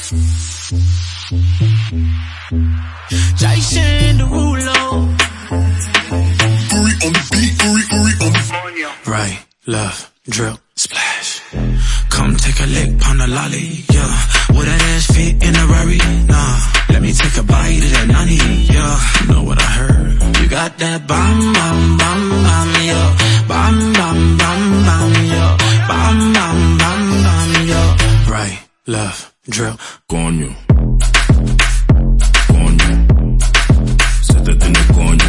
Jason Derulo. Uri on the beat, Uri on the right, left, drip, splash. Come take a lick, pound a lolly, yeah. Would that ass fit in a Rari? Nah, let me take a bite of that nani, yeah. You know what I heard? You got that bam, bam, bam, bam, yeah. Bam, bam, bam, bam, yeah. Bam, bam, bam, bam, yeah. Right, left, drip, coño. Coño. Se te tiene coño.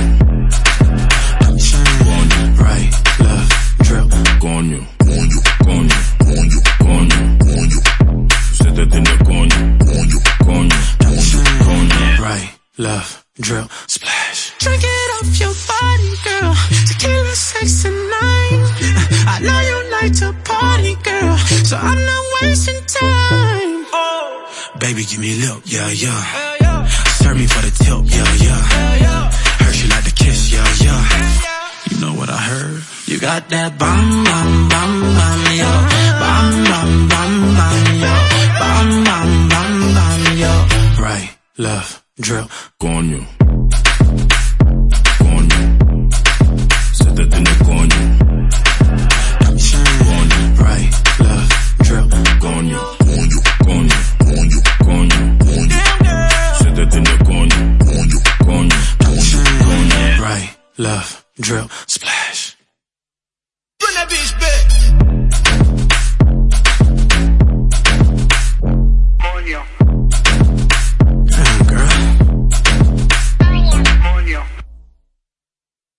Right, left, drip, coño. Coño, Coño. coño, Coño. coño, Se te tiene coño. coño, Coño. Coño. right, left, drip, splash. Drink it off your body, girl. Tequila, sex, and night. I know you like to party, girl, so I'm not wasting time. Baby, give me a lip, yeah, yeah. Serve me for the tip, yeah, yeah. Heard you like to kiss, yeah, yeah. You know what I heard? You got that bam, bam, bam, bam, yeah. Bam, bam, bam, bam, yeah. Bam, bam, bam, bam, yeah. Right, left, drip, Coño.